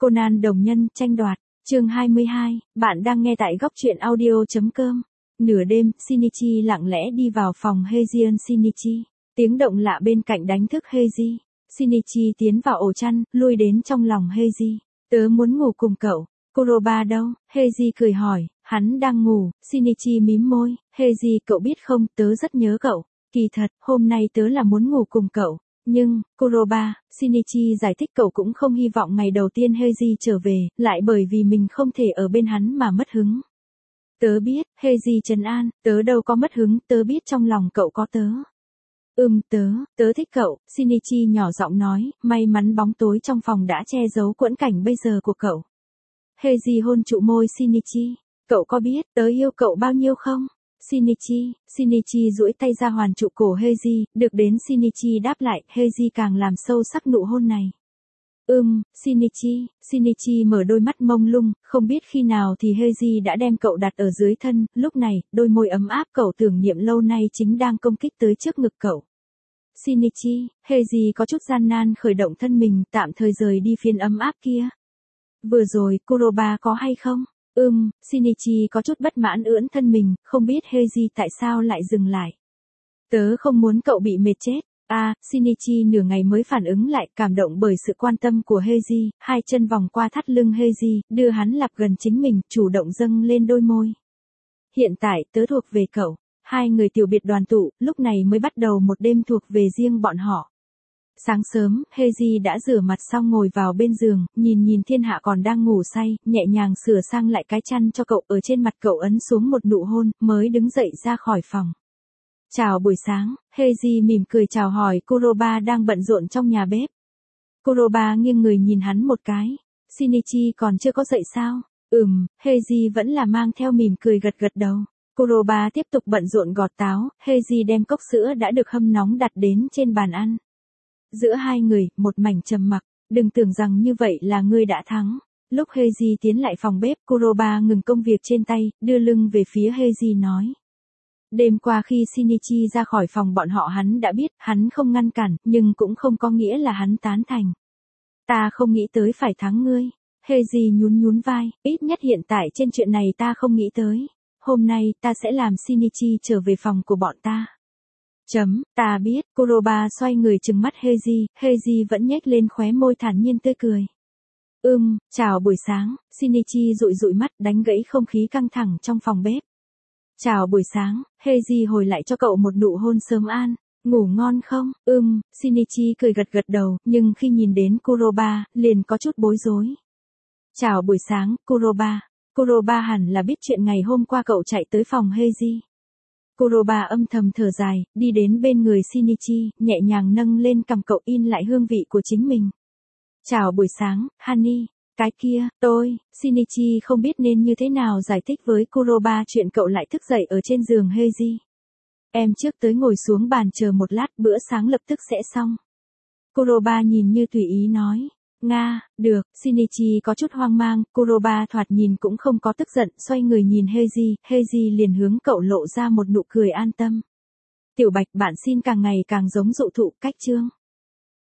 Conan đồng nhân, tranh đoạt, chương 22, bạn đang nghe tại góc truyện audio.com. Nửa đêm, Shinichi lặng lẽ đi vào phòng Heijian Shinichi. Tiếng động lạ bên cạnh đánh thức Heiji. Shinichi tiến vào ổ chăn, lui đến trong lòng Heiji. Tớ muốn ngủ cùng cậu. Kuroba đâu? Heiji cười hỏi, hắn đang ngủ. Shinichi mím môi. Heiji, cậu biết không, tớ rất nhớ cậu. Kỳ thật, hôm nay tớ là muốn ngủ cùng cậu. Nhưng, Kuroba, Shinichi giải thích cậu cũng không hy vọng ngày đầu tiên Heiji trở về, lại bởi vì mình không thể ở bên hắn mà mất hứng. Tớ biết, Heiji trấn an, tớ đâu có mất hứng, tớ biết trong lòng cậu có tớ. Tớ thích cậu, Shinichi nhỏ giọng nói, may mắn bóng tối trong phòng đã che giấu quẫn cảnh bây giờ của cậu. Heiji hôn trụ môi Shinichi, cậu có biết tớ yêu cậu bao nhiêu không? Shinichi duỗi tay ra hoàn trụ cổ Heiji, được đến Shinichi đáp lại, Heiji càng làm sâu sắc nụ hôn này. Shinichi mở đôi mắt mông lung, không biết khi nào thì Heiji đã đem cậu đặt ở dưới thân, lúc này, đôi môi ấm áp cậu tưởng niệm lâu nay chính đang công kích tới trước ngực cậu. Heiji có chút gian nan khởi động thân mình, tạm thời rời đi phiến ấm áp kia. Vừa rồi, Kuroba có hay không? Shinichi có chút bất mãn ưỡn thân mình, không biết Heiji tại sao lại dừng lại. Tớ không muốn cậu bị mệt chết. Shinichi nửa ngày mới phản ứng lại, cảm động bởi sự quan tâm của Heiji, hai chân vòng qua thắt lưng Heiji, đưa hắn lặp gần chính mình, chủ động dâng lên đôi môi. Hiện tại, tớ thuộc về cậu. Hai người tiểu biệt đoàn tụ, lúc này mới bắt đầu một đêm thuộc về riêng bọn họ. Sáng sớm, Heiji đã rửa mặt xong ngồi vào bên giường, nhìn thiên hạ còn đang ngủ say, nhẹ nhàng sửa sang lại cái chăn cho cậu, ở trên mặt cậu ấn xuống một nụ hôn, mới đứng dậy ra khỏi phòng. Chào buổi sáng, Heiji mỉm cười chào hỏi Kuroba đang bận rộn trong nhà bếp. Kuroba nghiêng người nhìn hắn một cái. Shinichi còn chưa có dậy sao? Heiji vẫn là mang theo mỉm cười gật gật đầu. Kuroba tiếp tục bận rộn gọt táo, Heiji đem cốc sữa đã được hâm nóng đặt đến trên bàn ăn. Giữa hai người, một mảnh trầm mặc, đừng tưởng rằng như vậy là ngươi đã thắng. Lúc Heiji tiến lại phòng bếp, Kuroba ngừng công việc trên tay, đưa lưng về phía Heiji nói. Đêm qua khi Shinichi ra khỏi phòng bọn họ hắn đã biết, hắn không ngăn cản, nhưng cũng không có nghĩa là hắn tán thành. Ta không nghĩ tới phải thắng ngươi. Heiji nhún vai, ít nhất hiện tại trên chuyện này ta không nghĩ tới. Hôm nay, ta sẽ làm Shinichi trở về phòng của bọn ta. Ta biết, Kuroba xoay người trừng mắt Heiji vẫn nhếch lên khóe môi thản nhiên tươi cười. Chào buổi sáng, Shinichi dụi mắt đánh gãy không khí căng thẳng trong phòng bếp. Chào buổi sáng, Heiji hồi lại cho cậu một nụ hôn sớm an. Ngủ ngon không? Shinichi cười gật đầu, nhưng khi nhìn đến Kuroba, liền có chút bối rối. Chào buổi sáng, Kuroba. Kuroba hẳn là biết chuyện ngày hôm qua cậu chạy tới phòng Heiji. Kuroba âm thầm thở dài, đi đến bên người Shinichi, nhẹ nhàng nâng lên cằm cậu in lại hương vị của chính mình. Chào buổi sáng, Honey. Cái kia, Shinichi không biết nên như thế nào giải thích với Kuroba chuyện cậu lại thức dậy ở trên giường Heiji. Em trước tới ngồi xuống bàn chờ một lát, bữa sáng lập tức sẽ xong. Kuroba nhìn như tùy ý nói. Được, Shinichi có chút hoang mang, Kuroba thoạt nhìn cũng không có tức giận, xoay người nhìn Heiji liền hướng cậu lộ ra một nụ cười an tâm. Tiểu Bạch, bạn xin càng ngày càng giống dụ thụ, cách chương.